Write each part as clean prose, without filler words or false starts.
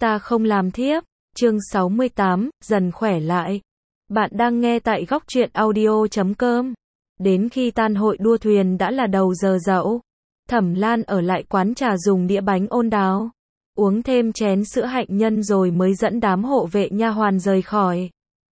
Ta không làm thiếp. Chương 68, dần khỏe lại. Bạn đang nghe tại góc truyện audio.com. Đến khi tan hội đua thuyền đã là đầu giờ dậu. Thẩm Lan ở lại quán trà dùng đĩa bánh ôn đào, uống thêm chén sữa hạnh nhân rồi mới dẫn đám hộ vệ nha hoàn rời khỏi.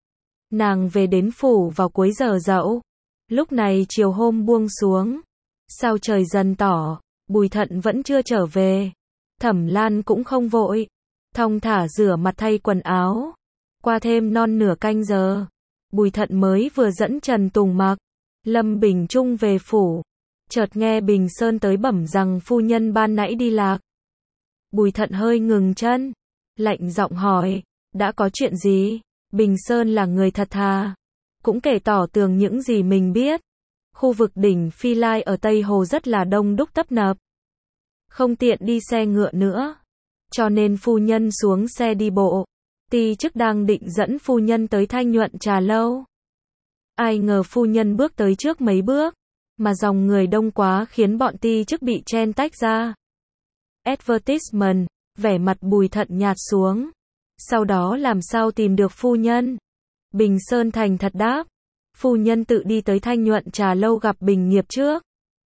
Nàng về đến phủ vào cuối giờ dậu. Lúc này chiều hôm buông xuống. Sao trời dần tỏ, Bùi Thận vẫn chưa trở về. Thẩm Lan cũng không vội. Thong thả rửa mặt thay quần áo. Qua thêm non nửa canh giờ, Bùi Thận mới vừa dẫn Trần Tùng Mặc, Lâm Bình Trung về phủ. Chợt nghe Bình Sơn tới bẩm rằng phu nhân ban nãy đi lạc. Bùi Thận hơi ngừng chân, lạnh giọng hỏi, đã có chuyện gì? Bình Sơn là người thật thà, cũng kể tỏ tường những gì mình biết. Khu vực đỉnh Phi Lai ở Tây Hồ rất là đông đúc tấp nập, không tiện đi xe ngựa nữa, cho nên phu nhân xuống xe đi bộ. Ti chức đang định dẫn phu nhân tới Thanh Nhuận Trà Lâu. Ai ngờ phu nhân bước tới trước mấy bước, mà dòng người đông quá khiến bọn ti chức bị chen tách ra. Advertisement, vẻ mặt Bùi Thận nhạt xuống. Sau đó làm sao tìm được phu nhân? Bình Sơn thành thật đáp, phu nhân tự đi tới Thanh Nhuận Trà Lâu gặp Bình Nghiệp trước.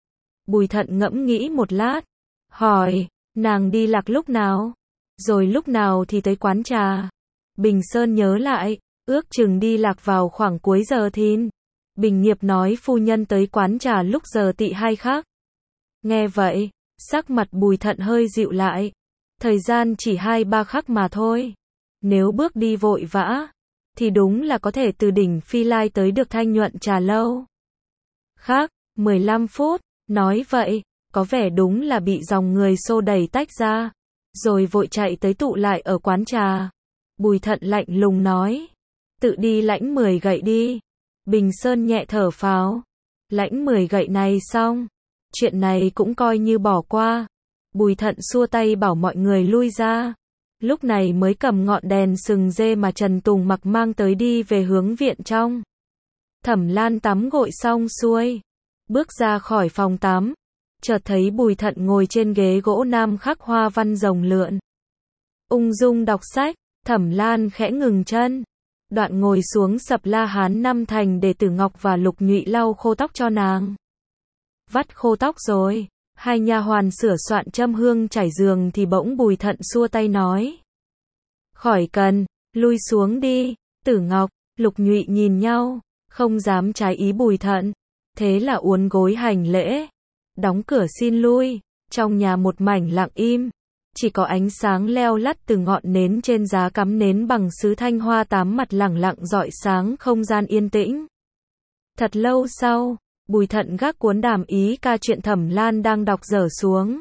Bùi Thận ngẫm nghĩ một lát, hỏi, nàng đi lạc lúc nào? Rồi lúc nào thì tới quán trà? Bình Sơn nhớ lại, ước chừng đi lạc vào khoảng cuối giờ thìn. Bình Nghiệp nói phu nhân tới quán trà lúc giờ tỵ 2 khắc. Nghe vậy, sắc mặt Bùi Thận hơi dịu lại. Thời gian chỉ 2-3 khắc mà thôi. Nếu bước đi vội vã, thì đúng là có thể từ đỉnh Phi Lai tới được Thanh Nhuận Trà Lâu. Khác, 15 phút, nói vậy, có vẻ đúng là bị dòng người xô đẩy tách ra, rồi vội chạy tới tụ lại ở quán trà. Bùi Thận lạnh lùng nói, tự đi lãnh 10 gậy đi. Bình Sơn nhẹ thở phào, lãnh 10 gậy này xong, chuyện này cũng coi như bỏ qua. Bùi Thận xua tay bảo mọi người lui ra. Lúc này mới cầm ngọn đèn sừng dê mà Trần Tùng Mặc mang tới đi về hướng viện trong. Thẩm Lan tắm gội xong xuôi, bước ra khỏi phòng tắm, chợt thấy Bùi Thận ngồi trên ghế gỗ nam khắc hoa văn rồng lượn, ung dung đọc sách. Thẩm Lan khẽ ngừng chân, đoạn ngồi xuống sập La Hán năm thành để Tử Ngọc và Lục Nhụy lau khô tóc cho nàng. Vắt khô tóc rồi, hai nha hoàn sửa soạn châm hương trải giường thì bỗng Bùi Thận xua tay nói, khỏi cần, lui xuống đi. Tử Ngọc, Lục Nhụy nhìn nhau, không dám trái ý Bùi Thận, thế là uốn gối hành lễ, đóng cửa xin lui. Trong nhà một mảnh lặng im, chỉ có ánh sáng leo lắt từ ngọn nến trên giá cắm nến bằng sứ thanh hoa 8 mặt lẳng lặng rọi sáng không gian yên tĩnh. Thật lâu sau, Bùi Thận gác cuốn đàm ý ca chuyện Thẩm Lan đang đọc dở xuống.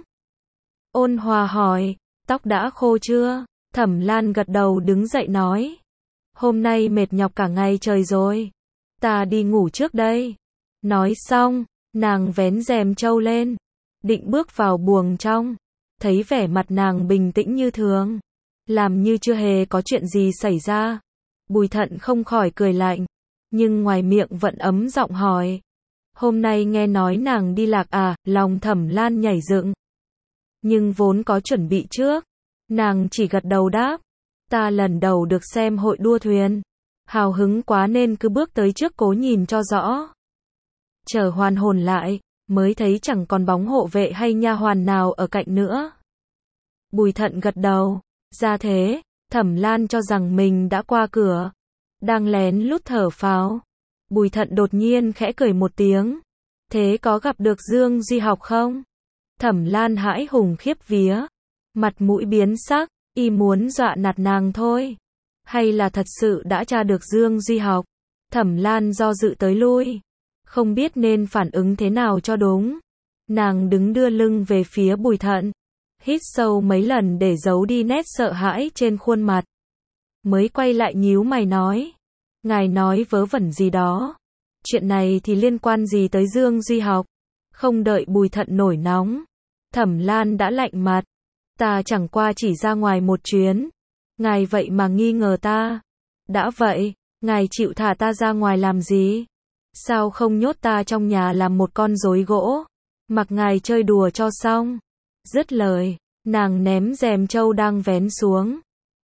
Ôn hòa hỏi, tóc đã khô chưa? Thẩm Lan gật đầu đứng dậy nói, hôm nay mệt nhọc cả ngày trời rồi, ta đi ngủ trước đây. Nói xong, nàng vén rèm trâu lên, định bước vào buồng trong, thấy vẻ mặt nàng bình tĩnh như thường, làm như chưa hề có chuyện gì xảy ra. Bùi Thận không khỏi cười lạnh, nhưng ngoài miệng vẫn ấm giọng hỏi, hôm nay nghe nói nàng đi lạc à? Lòng Thẩm Lan nhảy dựng, nhưng vốn có chuẩn bị trước, nàng chỉ gật đầu đáp, ta lần đầu được xem hội đua thuyền, hào hứng quá nên cứ bước tới trước cố nhìn cho rõ. Chờ hoàn hồn lại, mới thấy chẳng còn bóng hộ vệ hay nha hoàn nào ở cạnh nữa. Bùi Thận gật đầu, ra thế. Thẩm Lan cho rằng mình đã qua cửa, đang lén lút thở phào. Bùi Thận đột nhiên khẽ cười một tiếng, thế có gặp được Dương Duy Học không? Thẩm Lan hãi hùng khiếp vía, mặt mũi biến sắc, y muốn dọa nạt nàng thôi, hay là thật sự đã tra được Dương Duy Học? Thẩm Lan do dự tới lui, không biết nên phản ứng thế nào cho đúng. Nàng đứng đưa lưng về phía Bùi Thận, hít sâu mấy lần để giấu đi nét sợ hãi trên khuôn mặt, mới quay lại nhíu mày nói, ngài nói vớ vẩn gì đó, chuyện này thì liên quan gì tới Dương Duy Học? Không đợi Bùi Thận nổi nóng, Thẩm Lan đã lạnh mặt, ta chẳng qua chỉ ra ngoài một chuyến, ngài vậy mà nghi ngờ ta. Đã vậy, ngài chịu thả ta ra ngoài làm gì? Sao không nhốt ta trong nhà làm một con rối gỗ, mặc ngài chơi đùa cho xong? Dứt lời, nàng ném rèm trâu đang vén xuống,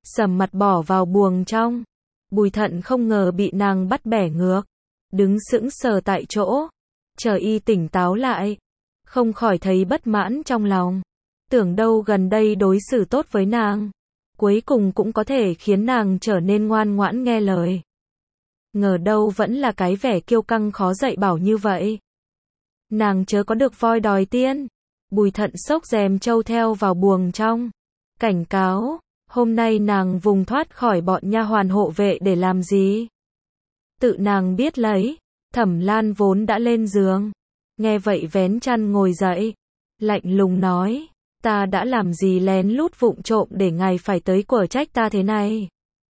sầm mặt bỏ vào buồng trong. Bùi Thận không ngờ bị nàng bắt bẻ ngược, đứng sững sờ tại chỗ, chờ y tỉnh táo lại, không khỏi thấy bất mãn trong lòng. Tưởng đâu gần đây đối xử tốt với nàng, cuối cùng cũng có thể khiến nàng trở nên ngoan ngoãn nghe lời. Ngờ đâu vẫn là cái vẻ kiêu căng khó dạy bảo như vậy. Nàng chớ có được voi đòi tiên. Bùi Thận xốc rèm trâu theo vào buồng trong, cảnh cáo, hôm nay nàng vùng thoát khỏi bọn nha hoàn hộ vệ để làm gì? Tự nàng biết lấy. Thẩm Lan vốn đã lên giường, nghe vậy vén chăn ngồi dậy, lạnh lùng nói, ta đã làm gì lén lút vụng trộm để ngài phải tới quở trách ta thế này?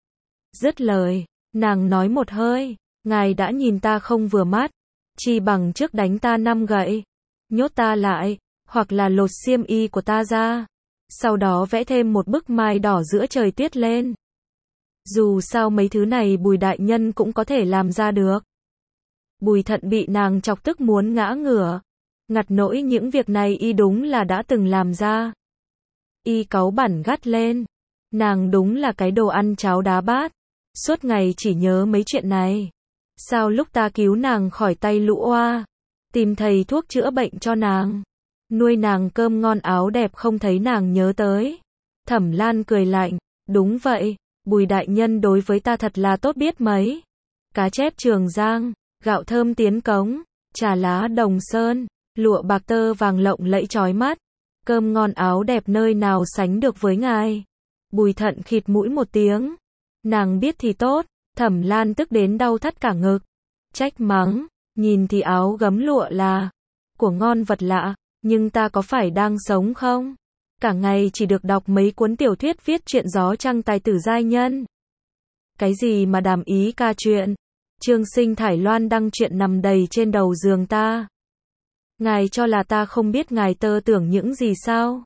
Dứt lời, nàng nói một hơi, ngài đã nhìn ta không vừa mắt, chi bằng trước đánh ta 5 gậy, nhốt ta lại, hoặc là lột xiêm y của ta ra, sau đó vẽ thêm một bức mai đỏ giữa trời tuyết lên. Dù sao mấy thứ này Bùi đại nhân cũng có thể làm ra được. Bùi Thận bị nàng chọc tức muốn ngã ngửa, ngặt nỗi những việc này y đúng là đã từng làm ra. Y cáu bẳn gắt lên, nàng đúng là cái đồ ăn cháo đá bát, suốt ngày chỉ nhớ mấy chuyện này. Sao lúc ta cứu nàng khỏi tay lũ oa, tìm thầy thuốc chữa bệnh cho nàng, nuôi nàng cơm ngon áo đẹp không thấy nàng nhớ tới? Thẩm Lan cười lạnh, đúng vậy, Bùi đại nhân đối với ta thật là tốt biết mấy. Cá chép Trường Giang, gạo thơm tiến cống, trà lá Đồng Sơn, lụa bạc tơ vàng lộng lẫy chói mắt, cơm ngon áo đẹp nơi nào sánh được với ngài? Bùi Thận khịt mũi một tiếng, nàng biết thì tốt. Thẩm Lan tức đến đau thắt cả ngực, trách mắng, nhìn thì áo gấm lụa là của ngon vật lạ, nhưng ta có phải đang sống không? Cả ngày chỉ được đọc mấy cuốn tiểu thuyết viết chuyện gió trăng tài tử giai nhân. Cái gì mà đàm ý ca chuyện, Trương Sinh Thải Loan đăng chuyện nằm đầy trên đầu giường ta. Ngài cho là ta không biết ngài tơ tưởng những gì sao?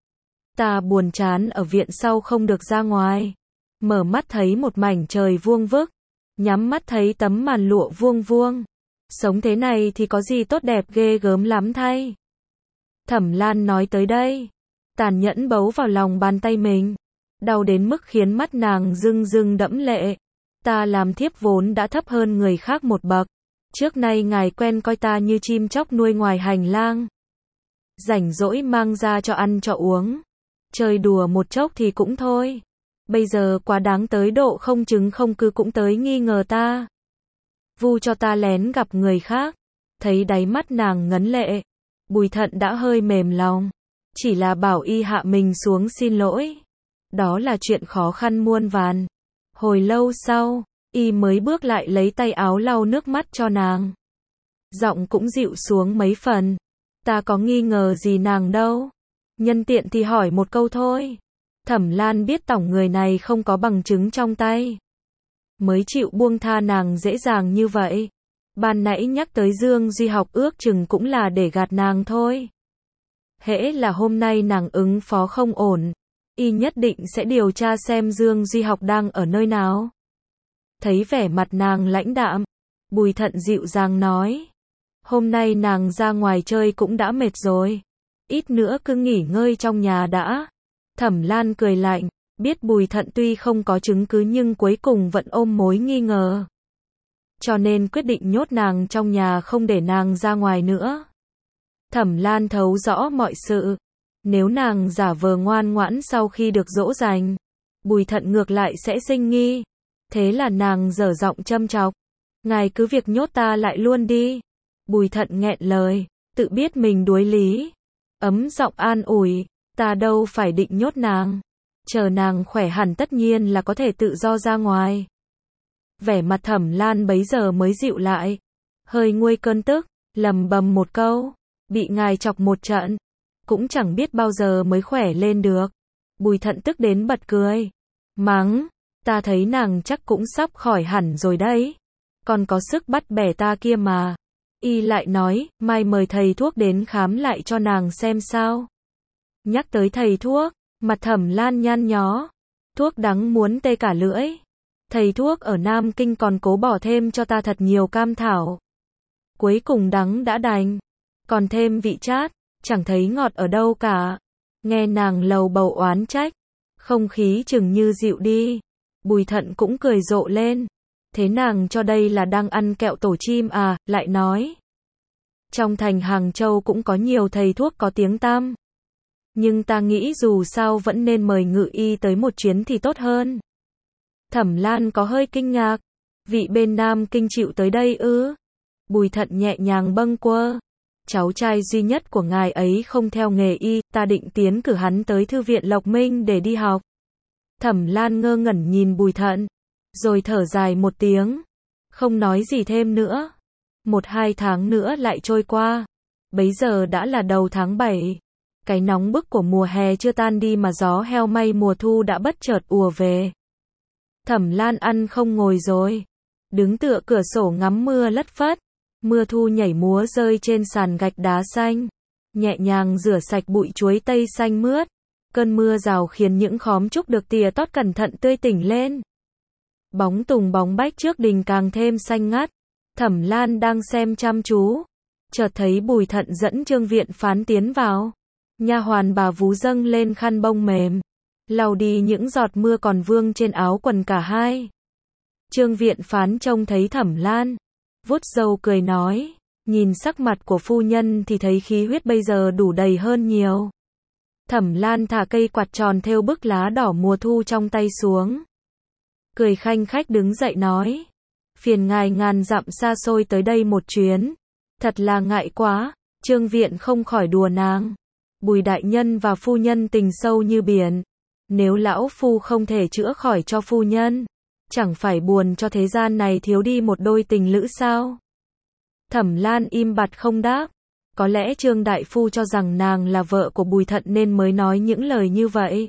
Ta buồn chán ở viện sau không được ra ngoài. Mở mắt thấy một mảnh trời vuông vức, nhắm mắt thấy tấm màn lụa vuông vuông. Sống thế này thì có gì tốt đẹp ghê gớm lắm thay. Thẩm Lan nói tới đây, tàn nhẫn bấu vào lòng bàn tay mình, đau đến mức khiến mắt nàng rưng rưng đẫm lệ. Ta làm thiếp vốn đã thấp hơn người khác một bậc, trước nay ngài quen coi ta như chim chóc nuôi ngoài hành lang, rảnh rỗi mang ra cho ăn cho uống, chơi đùa một chốc thì cũng thôi. Bây giờ quá đáng tới độ không chứng không cứ cũng tới nghi ngờ ta. Vu cho ta lén gặp người khác. Thấy đáy mắt nàng ngấn lệ, Bùi Thận đã hơi mềm lòng, chỉ là bảo y hạ mình xuống xin lỗi. Đó là chuyện khó khăn muôn vàn. Hồi lâu sau, y mới bước lại lấy tay áo lau nước mắt cho nàng. Giọng cũng dịu xuống mấy phần. Ta có nghi ngờ gì nàng đâu. Nhân tiện thì hỏi một câu thôi. Thẩm Lan biết tổng người này không có bằng chứng trong tay, mới chịu buông tha nàng dễ dàng như vậy. Ban nãy nhắc tới Dương Duy Học ước chừng cũng là để gạt nàng thôi. Hễ là hôm nay nàng ứng phó không ổn, y nhất định sẽ điều tra xem Dương Duy Học đang ở nơi nào. Thấy vẻ mặt nàng lãnh đạm, Bùi Thận dịu dàng nói, hôm nay nàng ra ngoài chơi cũng đã mệt rồi, ít nữa cứ nghỉ ngơi trong nhà đã. Thẩm Lan cười lạnh, biết Bùi Thận tuy không có chứng cứ nhưng cuối cùng vẫn ôm mối nghi ngờ, cho nên quyết định nhốt nàng trong nhà không để nàng ra ngoài nữa. Thẩm Lan thấu rõ mọi sự, nếu nàng giả vờ ngoan ngoãn sau khi được dỗ dành, Bùi Thận ngược lại sẽ sinh nghi. Thế là nàng dở giọng châm chọc, ngài cứ việc nhốt ta lại luôn đi. Bùi Thận nghẹn lời, tự biết mình đuối lý, ấm giọng an ủi, ta đâu phải định nhốt nàng, chờ nàng khỏe hẳn tất nhiên là có thể tự do ra ngoài. Vẻ mặt Thẩm Lan bấy giờ mới dịu lại, hơi nguôi cơn tức, lầm bầm một câu, bị ngài chọc một trận, cũng chẳng biết bao giờ mới khỏe lên được. Bùi Thận tức đến bật cười, mắng, ta thấy nàng chắc cũng sắp khỏi hẳn rồi đấy, còn có sức bắt bẻ ta kia mà. Y lại nói, mai mời thầy thuốc đến khám lại cho nàng xem sao. Nhắc tới thầy thuốc, mặt Thẩm Lan nhăn nhó, thuốc đắng muốn tê cả lưỡi. Thầy thuốc ở Nam Kinh còn cố bỏ thêm cho ta thật nhiều cam thảo. Cuối cùng đắng đã đành, còn thêm vị chát, chẳng thấy ngọt ở đâu cả. Nghe nàng lầu bầu oán trách, Không khí chừng như dịu đi. Bùi Thận cũng cười rộ lên. Thế nàng cho đây là đang ăn kẹo tổ chim à, lại nói. Trong thành Hàng Châu cũng có nhiều thầy thuốc có tiếng tăm. Nhưng ta nghĩ dù sao vẫn nên mời Ngự y tới một chuyến thì tốt hơn. Thẩm Lan có hơi kinh ngạc. Vị bên Nam Kinh chịu tới đây ư? Bùi Thận nhẹ nhàng bâng quơ. Cháu trai duy nhất của ngài ấy không theo nghề y, ta định tiến cử hắn tới thư viện Lộc Minh để đi học. Thẩm Lan ngơ ngẩn nhìn Bùi Thận, rồi thở dài một tiếng, không nói gì thêm nữa. 1-2 tháng nữa lại trôi qua. Bấy giờ đã là đầu tháng 7. Cái nóng bức của mùa hè chưa tan đi mà gió heo may mùa thu đã bất chợt ùa về. Thẩm Lan ăn không ngồi rồi, đứng tựa cửa sổ ngắm mưa lất phất. Mưa thu nhảy múa rơi trên sàn gạch đá xanh, nhẹ nhàng rửa sạch bụi chuối tây xanh mướt. Cơn mưa rào khiến những khóm trúc được tỉa tót cẩn thận tươi tỉnh lên. Bóng tùng bóng bách trước đình càng thêm xanh ngắt. Thẩm Lan đang xem chăm chú, chợt thấy Bùi Thận dẫn Trương Viện Phán tiến vào. Nha hoàn bà vú dâng lên khăn bông mềm, lau đi những giọt mưa còn vương trên áo quần cả hai. Trương Viện Phán trông thấy Thẩm Lan, vuốt râu cười nói, nhìn sắc mặt của phu nhân thì thấy khí huyết bây giờ đủ đầy hơn nhiều. Thẩm Lan thả cây quạt tròn thêu bức lá đỏ mùa thu trong tay xuống, cười khanh khách đứng dậy nói, phiền ngài ngàn dặm xa xôi tới đây một chuyến, thật là ngại quá. Trương Viện không khỏi đùa nàng, Bùi đại nhân và phu nhân tình sâu như biển, nếu lão phu không thể chữa khỏi cho phu nhân, chẳng phải buồn cho thế gian này thiếu đi một đôi tình lữ sao? Thẩm Lan im bặt không đáp. Có lẽ Trương đại phu cho rằng nàng là vợ của Bùi Thận nên mới nói những lời như vậy.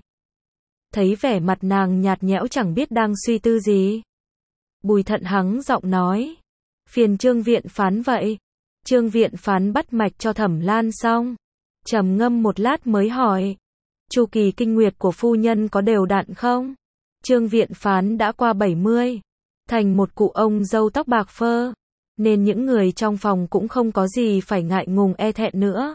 Thấy vẻ mặt nàng nhạt nhẽo chẳng biết đang suy tư gì, Bùi Thận hắng giọng nói, phiền Trương Viện Phán vậy. Trương Viện Phán bắt mạch cho Thẩm Lan xong, trầm ngâm một lát mới hỏi, chu kỳ kinh nguyệt của phu nhân có đều đặn không? Trương Viện Phán đã qua 70, thành một cụ ông râu tóc bạc phơ, nên những người trong phòng cũng không có gì phải ngại ngùng e thẹn nữa.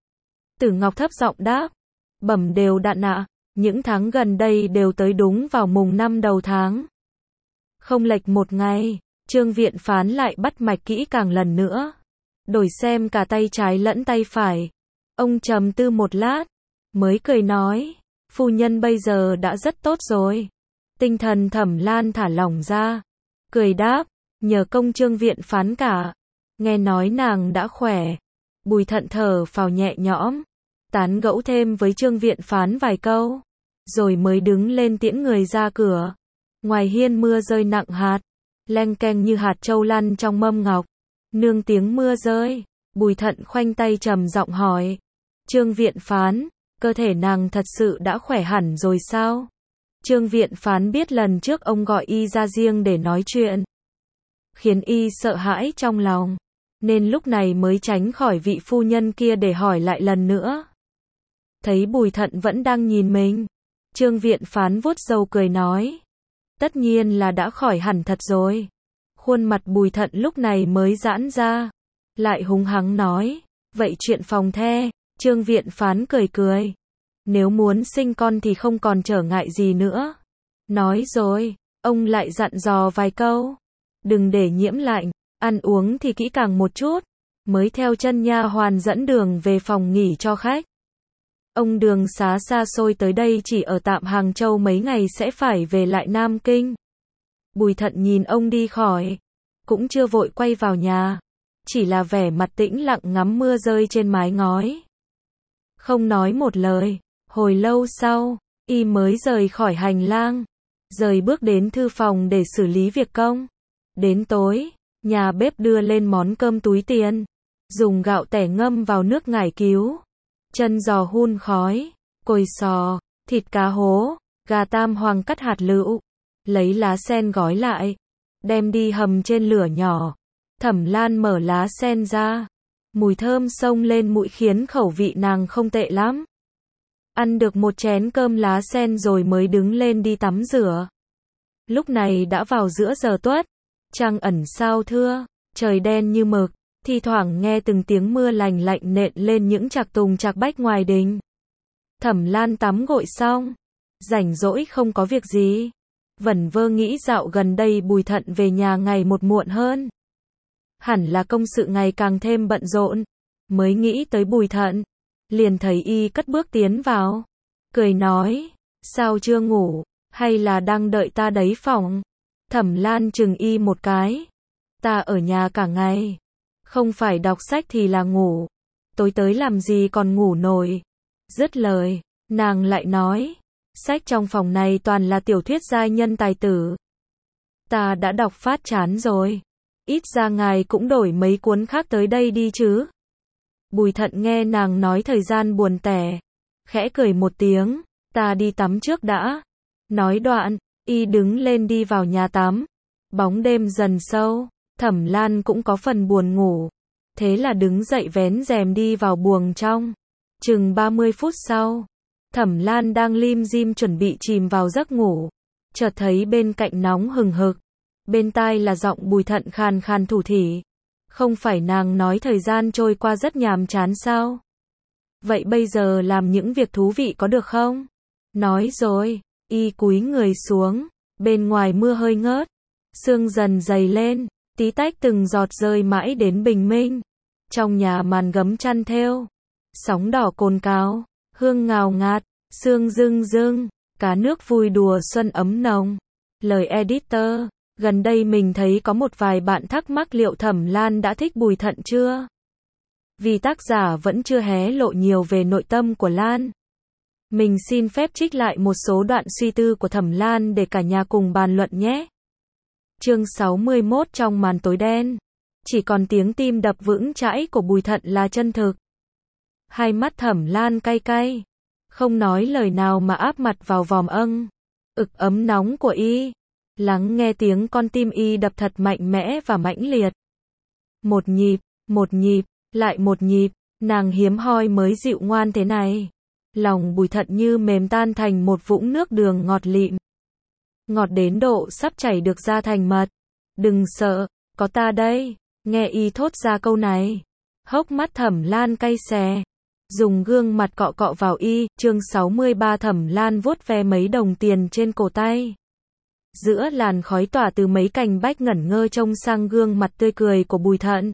Tử Ngọc thấp giọng đáp, bẩm đều đặn ạ, những tháng gần đây đều tới đúng vào mùng 5 đầu tháng. Không lệch một ngày. Trương Viện Phán lại bắt mạch kỹ càng lần nữa, đổi xem cả tay trái lẫn tay phải. Ông trầm tư một lát, mới cười nói, phu nhân bây giờ đã rất tốt rồi. Tinh thần Thẩm Lan thả lỏng ra, cười đáp, nhờ công Trương Viện Phán cả. Nghe nói nàng đã khỏe. Bùi Thận thở phào nhẹ nhõm, tán gẫu thêm với Trương Viện Phán vài câu, rồi mới đứng lên tiễn người ra cửa. Ngoài hiên mưa rơi nặng hạt, leng keng như hạt châu lăn trong mâm ngọc. Nương tiếng mưa rơi, Bùi Thận khoanh tay trầm giọng hỏi, Trương Viện Phán, cơ thể nàng thật sự đã khỏe hẳn rồi sao? Trương Viện Phán biết lần trước ông gọi y ra riêng để nói chuyện, khiến y sợ hãi trong lòng, nên lúc này mới tránh khỏi vị phu nhân kia để hỏi lại lần nữa. Thấy Bùi Thận vẫn đang nhìn mình, Trương Viện Phán vuốt râu cười nói, tất nhiên là đã khỏi hẳn thật rồi. Khuôn mặt Bùi Thận lúc này mới giãn ra, lại húng hắng nói, vậy chuyện phòng the. Trương Viện Phán cười cười, nếu muốn sinh con thì không còn trở ngại gì nữa. Nói rồi, ông lại dặn dò vài câu, đừng để nhiễm lạnh, ăn uống thì kỹ càng một chút, mới theo chân nha hoàn dẫn đường về phòng nghỉ cho khách. Ông đường xá xa xôi tới đây chỉ ở tạm Hàng Châu mấy ngày sẽ phải về lại Nam Kinh. Bùi Thận nhìn ông đi khỏi, cũng chưa vội quay vào nhà, chỉ là vẻ mặt tĩnh lặng ngắm mưa rơi trên mái ngói. Không nói một lời, hồi lâu sau, y mới rời khỏi hành lang, rời bước đến thư phòng để xử lý việc công. Đến tối, nhà bếp đưa lên món cơm túi tiền, dùng gạo tẻ ngâm vào nước ngải cứu, chân giò hun khói, cồi sò, thịt cá hố, gà tam hoàng cắt hạt lựu, lấy lá sen gói lại, đem đi hầm trên lửa nhỏ. Thẩm Lan mở lá sen ra, mùi thơm xông lên mũi khiến khẩu vị nàng không tệ lắm. Ăn được một chén cơm lá sen rồi mới đứng lên đi tắm rửa. Lúc này đã vào giữa giờ tuất, trăng ẩn sao thưa, trời đen như mực, thi thoảng nghe từng tiếng mưa lành lạnh nện lên những trạc tùng trạc bách ngoài đình. Thẩm Lan tắm gội xong, Rảnh rỗi không có việc gì. Vẩn vơ nghĩ dạo gần đây Bùi Thận về nhà ngày một muộn hơn. Hẳn là công sự ngày càng thêm bận rộn. Mới nghĩ tới Bùi Thận, liền thấy y cất bước tiến vào. Cười nói, sao chưa ngủ, hay là đang đợi ta đấy phòng? Thẩm Lan chừng y một cái. Ta ở nhà cả ngày. Không phải đọc sách thì là ngủ. Tối tới làm gì còn ngủ nổi. Dứt lời, nàng lại nói, sách trong phòng này toàn là tiểu thuyết giai nhân tài tử. Ta đã đọc phát chán rồi. Ít ra ngài cũng đổi mấy cuốn khác tới đây đi chứ. Bùi Thận nghe nàng nói thời gian buồn tẻ. Khẽ cười một tiếng, ta đi tắm trước đã. Nói đoạn, y đứng lên đi vào nhà tắm. Bóng đêm dần sâu, Thẩm Lan cũng có phần buồn ngủ. Thế là đứng dậy vén rèm đi vào buồng trong. Chừng 30 phút sau, Thẩm Lan đang lim dim chuẩn bị chìm vào giấc ngủ. Chợt thấy bên cạnh nóng hừng hực. Bên tai là giọng Bùi Thận khàn khàn thủ thỉ. Không phải nàng nói thời gian trôi qua rất nhàm chán sao? Vậy bây giờ làm những việc thú vị có được không? Nói rồi, y cúi người xuống. Bên ngoài mưa hơi ngớt. Sương dần dày lên. Tí tách từng giọt rơi mãi đến bình minh. Trong nhà màn gấm chăn thêu. Sóng đỏ cồn cào. Hương ngào ngạt. Sương rưng rưng. Cá nước vui đùa xuân ấm nồng. Lời editor. Gần đây mình thấy có một vài bạn thắc mắc liệu Thẩm Lan đã thích Bùi Thận chưa? Vì tác giả vẫn chưa hé lộ nhiều về nội tâm của Lan. Mình xin phép trích lại một số đoạn suy tư của Thẩm Lan để cả nhà cùng bàn luận nhé. Chương 61 trong màn tối đen. Chỉ còn tiếng tim đập vững chãi của Bùi Thận là chân thực. Hai mắt Thẩm Lan cay cay. Không nói lời nào mà áp mặt vào vòm ực ấm nóng của y. Lắng nghe tiếng con tim y đập thật mạnh mẽ và mãnh liệt. Một nhịp, lại một nhịp, nàng hiếm hoi mới dịu ngoan thế này. Lòng Bùi Thận như mềm tan thành một vũng nước đường ngọt lịm. Ngọt đến độ sắp chảy được ra thành mật. Đừng sợ, có ta đây. Nghe y thốt ra câu này. Hốc mắt Thẩm Lan cay xè. Dùng gương mặt cọ cọ vào y. Chương 63 Thẩm Lan vuốt ve mấy đồng tiền trên cổ tay. Giữa làn khói tỏa từ mấy cành bách ngẩn ngơ trông sang gương mặt tươi cười của Bùi Thận.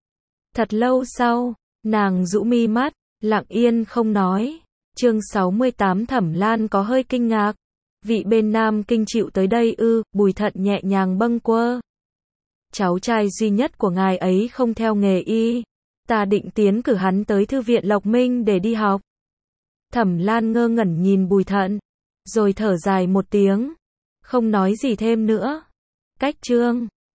Thật lâu sau, nàng rũ mi mắt, lặng yên không nói. Chương 68 Thẩm Lan có hơi kinh ngạc. Vị bên Nam Kinh chịu tới đây ư? Bùi Thận nhẹ nhàng bâng quơ. Cháu trai duy nhất của ngài ấy không theo nghề y. Ta định tiến cử hắn tới thư viện Lộc Minh để đi học. Thẩm Lan ngơ ngẩn nhìn Bùi Thận, rồi thở dài một tiếng. Không nói gì thêm nữa. Cách chương